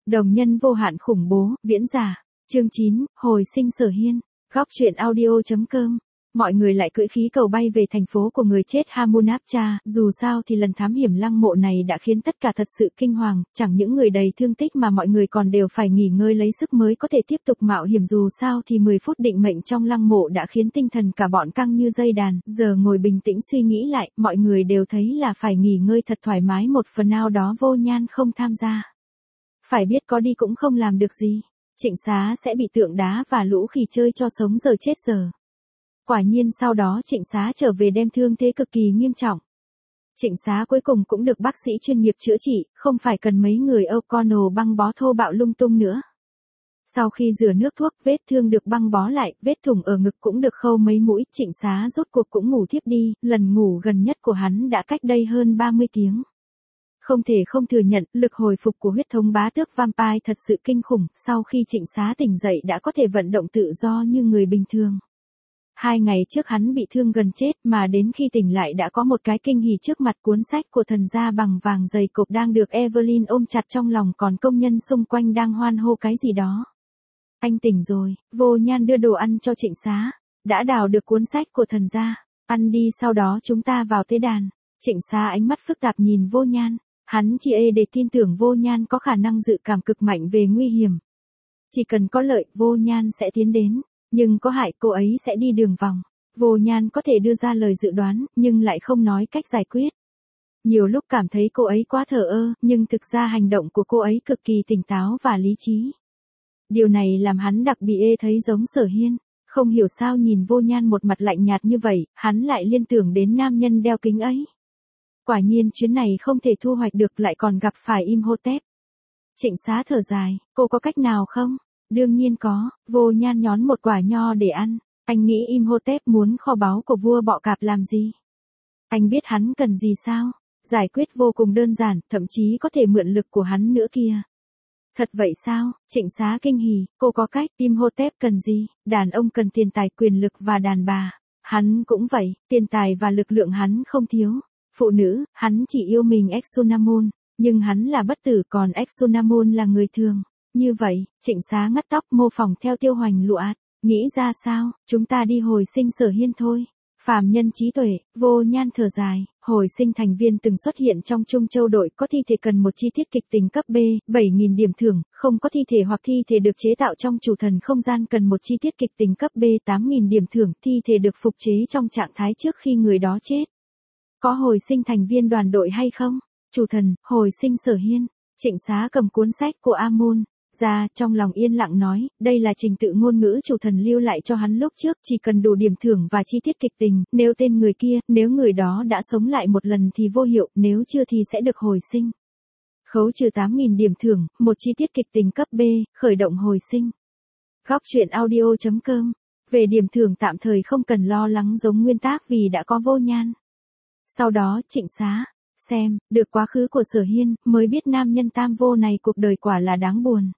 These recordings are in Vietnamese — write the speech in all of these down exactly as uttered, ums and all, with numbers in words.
Đồng nhân vô hạn khủng bố, viễn giả. Chương chín, hồi sinh Sở Hiên. Góc truyện audio.com. Mọi người lại cưỡi khí cầu bay về thành phố của người chết Hamunapcha, dù sao thì lần thám hiểm lăng mộ này đã khiến tất cả thật sự kinh hoàng, chẳng những người đầy thương tích mà mọi người còn đều phải nghỉ ngơi lấy sức mới có thể tiếp tục mạo hiểm, dù sao thì mười phút định mệnh trong lăng mộ đã khiến tinh thần cả bọn căng như dây đàn, giờ ngồi bình tĩnh suy nghĩ lại, mọi người đều thấy là phải nghỉ ngơi thật thoải mái, một phần nào đó Vô Nhan không tham gia. Phải biết có đi cũng không làm được gì. Trịnh Xá sẽ bị tượng đá và lũ khỉ chơi cho sống giờ chết giờ. Quả nhiên sau đó Trịnh Xá trở về đem thương thế cực kỳ nghiêm trọng. Trịnh Xá cuối cùng cũng được bác sĩ chuyên nghiệp chữa trị, không phải cần mấy người O'Connell băng bó thô bạo lung tung nữa. Sau khi rửa nước thuốc, vết thương được băng bó lại, vết thủng ở ngực cũng được khâu mấy mũi, Trịnh Xá rốt cuộc cũng ngủ thiếp đi, lần ngủ gần nhất của hắn đã cách đây hơn ba mươi tiếng. Không thể không thừa nhận, lực hồi phục của huyết thống bá tước vampire thật sự kinh khủng, sau khi Trịnh Xá tỉnh dậy đã có thể vận động tự do như người bình thường. Hai ngày trước hắn bị thương gần chết mà đến khi tỉnh lại đã có một cái kinh hỉ trước mặt, cuốn sách của thần gia bằng vàng dày cộp đang được Evelyn ôm chặt trong lòng, còn công nhân xung quanh đang hoan hô cái gì đó. Anh tỉnh rồi, Vô Nhan đưa đồ ăn cho Trịnh Xá, đã đào được cuốn sách của thần gia, ăn đi sau đó chúng ta vào tế đàn. Trịnh Xá ánh mắt phức tạp nhìn Vô Nhan. Hắn chỉ ê để tin tưởng Vô Nhan có khả năng dự cảm cực mạnh về nguy hiểm. Chỉ cần có lợi, Vô Nhan sẽ tiến đến, nhưng có hại cô ấy sẽ đi đường vòng. Vô Nhan có thể đưa ra lời dự đoán, nhưng lại không nói cách giải quyết. Nhiều lúc cảm thấy cô ấy quá thờ ơ, nhưng thực ra hành động của cô ấy cực kỳ tỉnh táo và lý trí. Điều này làm hắn đặc biệt ê thấy giống Sở Hiên. Không hiểu sao nhìn Vô Nhan một mặt lạnh nhạt như vậy, hắn lại liên tưởng đến nam nhân đeo kính ấy. Quả nhiên chuyến này không thể thu hoạch được, lại còn gặp phải Imhotep. Trịnh Xá thở dài, cô có cách nào không? Đương nhiên có, Vô Nhan nhón một quả nho để ăn. Anh nghĩ Imhotep muốn kho báu của vua bọ cạp làm gì? Anh biết hắn cần gì sao? Giải quyết vô cùng đơn giản, thậm chí có thể mượn lực của hắn nữa kia. Thật vậy sao? Trịnh Xá kinh hỉ, cô có cách. Imhotep cần gì? Đàn ông cần tiền tài, quyền lực và đàn bà. Hắn cũng vậy, tiền tài và lực lượng hắn không thiếu. Phụ nữ, hắn chỉ yêu mình Exunamon, nhưng hắn là bất tử, còn Exunamon là người thường. Như vậy, Trịnh Xá ngắt tóc mô phỏng theo Tiêu Hoành Lụa ạt, nghĩ ra sao, chúng ta đi hồi sinh Sở Hiên thôi. Phàm nhân trí tuệ, Vô Nhan thở dài, hồi sinh thành viên từng xuất hiện trong Trung Châu đội, có thi thể cần một chi tiết kịch tính cấp B, bảy nghìn điểm thưởng, không có thi thể hoặc thi thể được chế tạo trong chủ thần không gian cần một chi tiết kịch tính cấp B, tám nghìn điểm thưởng, thi thể được phục chế trong trạng thái trước khi người đó chết. Có hồi sinh thành viên đoàn đội hay không? Chủ thần, hồi sinh Sở Hiên. Trịnh Xá cầm cuốn sách của Amon ra, trong lòng yên lặng nói, đây là trình tự ngôn ngữ chủ thần lưu lại cho hắn lúc trước, chỉ cần đủ điểm thưởng và chi tiết kịch tình, nếu tên người kia, nếu người đó đã sống lại một lần thì vô hiệu, nếu chưa thì sẽ được hồi sinh. Khấu trừ tám nghìn điểm thưởng, một chi tiết kịch tình cấp B, khởi động hồi sinh. Góc truyện audio.com. Về điểm thưởng tạm thời không cần lo lắng giống nguyên tác vì đã có Vô Nhan. Sau đó, Trịnh Xá, xem, được quá khứ của Sở Hiên, mới biết nam nhân tam vô này cuộc đời quả là đáng buồn.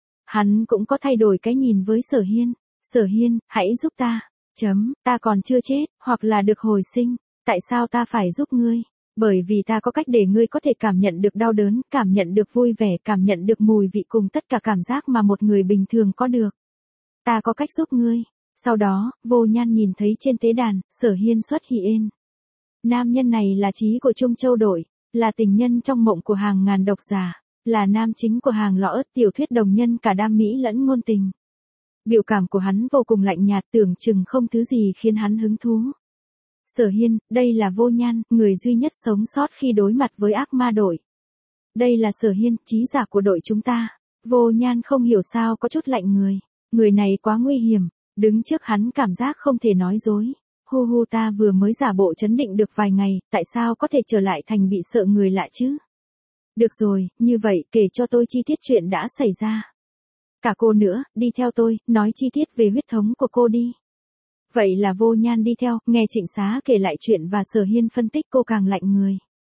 Hắn cũng có thay đổi cái nhìn với Sở Hiên. Sở Hiên, hãy giúp ta. Chấm, ta còn chưa chết, hoặc là được hồi sinh. Tại sao ta phải giúp ngươi? Bởi vì ta có cách để ngươi có thể cảm nhận được đau đớn, cảm nhận được vui vẻ, cảm nhận được mùi vị cùng tất cả cảm giác mà một người bình thường có được. Ta có cách giúp ngươi. Sau đó, Vô Nhan nhìn thấy trên tế đàn, Sở Hiên xuất hiện. Nam nhân này là chí của Trung Châu đội, là tình nhân trong mộng của hàng ngàn độc giả, là nam chính của hàng lọ ớt tiểu thuyết đồng nhân cả đam mỹ lẫn ngôn tình. Biểu cảm của hắn vô cùng lạnh nhạt, tưởng chừng không thứ gì khiến hắn hứng thú. Sở Hiên, đây là Vô Nhan, người duy nhất sống sót khi đối mặt với ác ma đội. Đây là Sở Hiên, chí giả của đội chúng ta. Vô Nhan không hiểu sao có chút lạnh người. Người này quá nguy hiểm, đứng trước hắn cảm giác không thể nói dối. Hu hu, ta vừa mới giả bộ trấn định được vài ngày, tại sao có thể trở lại thành bị sợ người lạ chứ? Được rồi, như vậy, kể cho tôi chi tiết chuyện đã xảy ra. Cả cô nữa, đi theo tôi, nói chi tiết về huyết thống của cô đi. Vậy là Vô Nhan đi theo, nghe Trịnh Xá kể lại chuyện và Sở Hiên phân tích, cô càng lạnh người.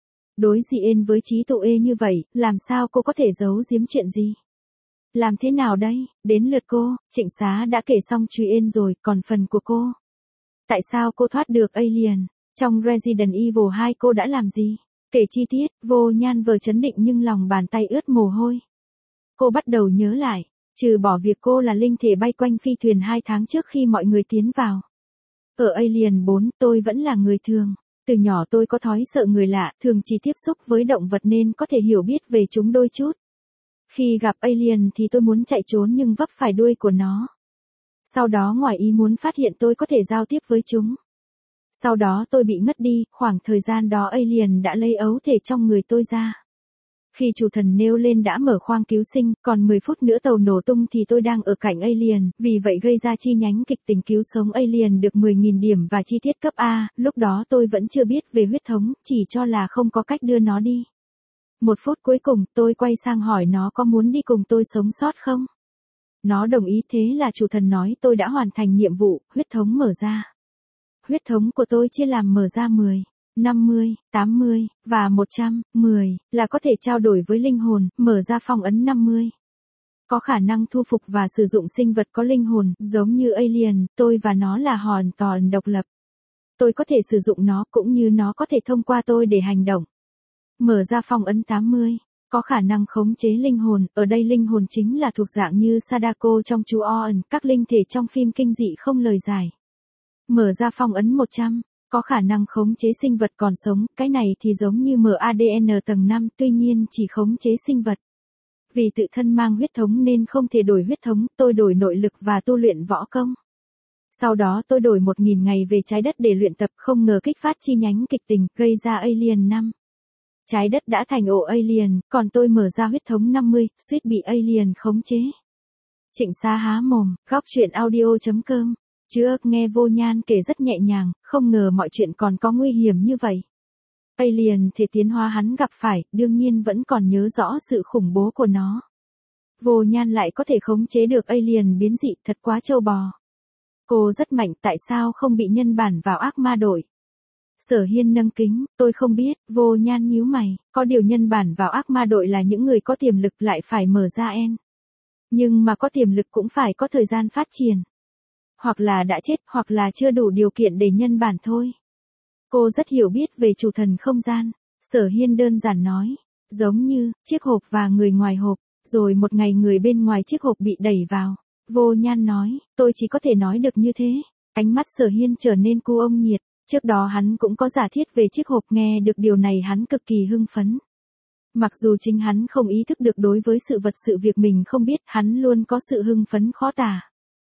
Đối diện với trí tụ ê như vậy, làm sao cô có thể giấu giếm chuyện gì? Làm thế nào đây? Đến lượt cô, Trịnh Xá đã kể xong truy ên rồi, còn phần của cô. Tại sao cô thoát được alien? Trong Resident Evil hai cô đã làm gì? Kể chi tiết, Vô Nhan vừa chấn định nhưng lòng bàn tay ướt mồ hôi. Cô bắt đầu nhớ lại, trừ bỏ việc cô là linh thể bay quanh phi thuyền hai tháng trước khi mọi người tiến vào. Ở Alien bốn, tôi vẫn là người thường. Từ nhỏ tôi có thói sợ người lạ, thường chỉ tiếp xúc với động vật nên có thể hiểu biết về chúng đôi chút. Khi gặp Alien thì tôi muốn chạy trốn nhưng vấp phải đuôi của nó. Sau đó ngoài ý muốn phát hiện tôi có thể giao tiếp với chúng. Sau đó tôi bị ngất đi, khoảng thời gian đó Alien đã lấy ấu thể trong người tôi ra. Khi chủ thần nêu lên đã mở khoang cứu sinh, còn mười phút nữa tàu nổ tung thì tôi đang ở cạnh Alien, vì vậy gây ra chi nhánh kịch tình cứu sống Alien được mười nghìn điểm và chi tiết cấp A, lúc đó tôi vẫn chưa biết về huyết thống, chỉ cho là không có cách đưa nó đi. Một phút cuối cùng, tôi quay sang hỏi nó có muốn đi cùng tôi sống sót không? Nó đồng ý, thế là chủ thần nói tôi đã hoàn thành nhiệm vụ, huyết thống mở ra. Huyết thống của tôi chia làm mở ra mười, năm mươi, tám mươi, và một trăm mười, là có thể trao đổi với linh hồn, mở ra phong ấn năm mươi. Có khả năng thu phục và sử dụng sinh vật có linh hồn, giống như Alien, tôi và nó là hoàn toàn độc lập. Tôi có thể sử dụng nó cũng như nó có thể thông qua tôi để hành động. Mở ra phong ấn tám mươi. Có khả năng khống chế linh hồn, ở đây linh hồn chính là thuộc dạng như Sadako trong chú Oan, các linh thể trong phim kinh dị không lời giải. Mở ra phong ấn một trăm. Có khả năng khống chế sinh vật còn sống, cái này thì giống như mở a đê en tầng năm, tuy nhiên chỉ khống chế sinh vật. Vì tự thân mang huyết thống nên không thể đổi huyết thống, tôi đổi nội lực và tu luyện võ công. Sau đó tôi đổi một nghìn ngày về trái đất để luyện tập, không ngờ kích phát chi nhánh kịch tình, gây ra Alien năm. Trái đất đã thành ổ Alien, còn tôi mở ra huyết thống năm mươi, suýt bị Alien khống chế. Trịnh Xá há mồm, góc truyện audio chấm com. Chứ nghe Vô Nhan kể rất nhẹ nhàng, không ngờ mọi chuyện còn có nguy hiểm như vậy. Alien thể tiến hóa hắn gặp phải, đương nhiên vẫn còn nhớ rõ sự khủng bố của nó. Vô Nhan lại có thể khống chế được Alien biến dị, thật quá trâu bò. Cô rất mạnh, tại sao không bị nhân bản vào ác ma đội? Sở Hiên nâng kính, tôi không biết. Vô Nhan nhíu mày, có điều nhân bản vào ác ma đội là những người có tiềm lực lại phải mở ra en. Nhưng mà có tiềm lực cũng phải có thời gian phát triển. Hoặc là đã chết, hoặc là chưa đủ điều kiện để nhân bản thôi. Cô rất hiểu biết về chủ thần không gian. Sở Hiên đơn giản nói, giống như chiếc hộp và người ngoài hộp, rồi một ngày người bên ngoài chiếc hộp bị đẩy vào. Vô Nhan nói, tôi chỉ có thể nói được như thế. Ánh mắt Sở Hiên trở nên cu ông nhiệt. Trước đó hắn cũng có giả thiết về chiếc hộp, nghe được điều này hắn cực kỳ hưng phấn. Mặc dù chính hắn không ý thức được đối với sự vật sự việc mình không biết, hắn luôn có sự hưng phấn khó tả.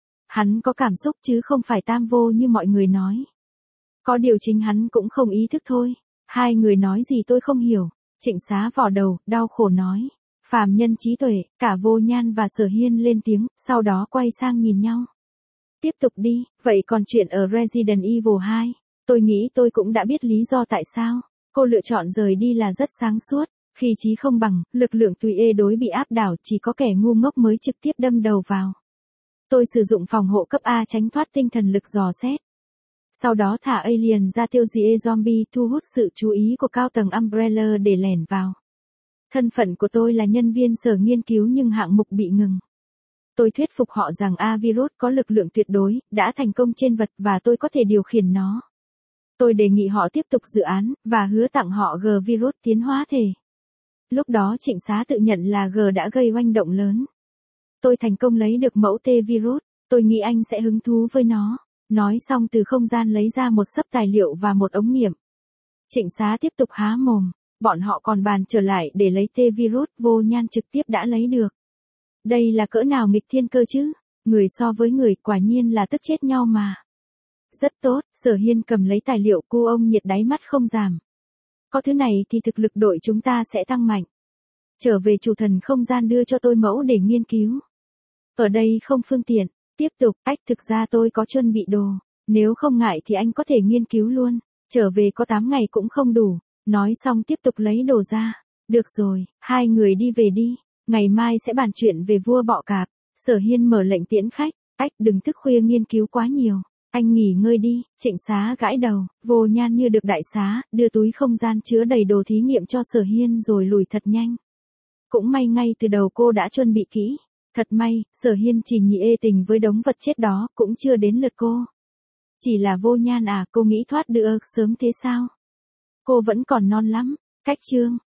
Hắn có cảm xúc chứ không phải tam vô như mọi người nói. Có điều chính hắn cũng không ý thức thôi. Hai người nói gì tôi không hiểu. Trịnh Xá vò đầu, đau khổ nói. Phàm nhân trí tuệ, cả Vô Nhan và Sở Hiên lên tiếng, sau đó quay sang nhìn nhau. Tiếp tục đi, vậy còn chuyện ở Resident Evil hai? Tôi nghĩ tôi cũng đã biết lý do tại sao. Cô lựa chọn rời đi là rất sáng suốt. Khi trí không bằng, lực lượng tùy ê đối bị áp đảo, chỉ có kẻ ngu ngốc mới trực tiếp đâm đầu vào. Tôi sử dụng phòng hộ cấp A tránh thoát tinh thần lực dò xét. Sau đó thả Alien ra tiêu diệt zombie, thu hút sự chú ý của cao tầng Umbrella để lẻn vào. Thân phận của tôi là nhân viên sở nghiên cứu nhưng hạng mục bị ngừng. Tôi thuyết phục họ rằng A-Virus có lực lượng tuyệt đối, đã thành công trên vật và tôi có thể điều khiển nó. Tôi đề nghị họ tiếp tục dự án, và hứa tặng họ G-Virus tiến hóa thể. Lúc đó Trịnh Xá tự nhận là G đã gây oanh động lớn. Tôi thành công lấy được mẫu T-Virus, tôi nghĩ anh sẽ hứng thú với nó. Nói xong từ không gian lấy ra một xấp tài liệu và một ống nghiệm. Trịnh Xá tiếp tục há mồm, bọn họ còn bàn trở lại để lấy T-Virus, Vô Nhan trực tiếp đã lấy được. Đây là cỡ nào nghịch thiên cơ chứ, người so với người quả nhiên là tức chết nhau mà. Rất tốt, Sở Hiên cầm lấy tài liệu, cô ông nhiệt đáy mắt không giảm. Có thứ này thì thực lực đội chúng ta sẽ tăng mạnh. Trở về chủ thần không gian đưa cho tôi mẫu để nghiên cứu. Ở đây không phương tiện, tiếp tục, ách thực ra tôi có chuẩn bị đồ. Nếu không ngại thì anh có thể nghiên cứu luôn. Trở về có tám ngày cũng không đủ. Nói xong tiếp tục lấy đồ ra. Được rồi, hai người đi về đi. Ngày mai sẽ bàn chuyện về vua bọ cạp. Sở Hiên mở lệnh tiễn khách. Ách đừng thức khuya nghiên cứu quá nhiều. Anh nghỉ ngơi đi. Trịnh Xá gãi đầu. Vô Nhan như được đại xá, đưa túi không gian chứa đầy đồ thí nghiệm cho Sở Hiên rồi lùi thật nhanh. Cũng may ngay từ đầu cô đã chuẩn bị kỹ. Thật may, Sở Hiên chỉ nhị ê tình với đống vật chết đó, cũng chưa đến lượt cô. Chỉ là Vô Nhan à, cô nghĩ thoát được sớm thế sao? Cô vẫn còn non lắm. Cách chương.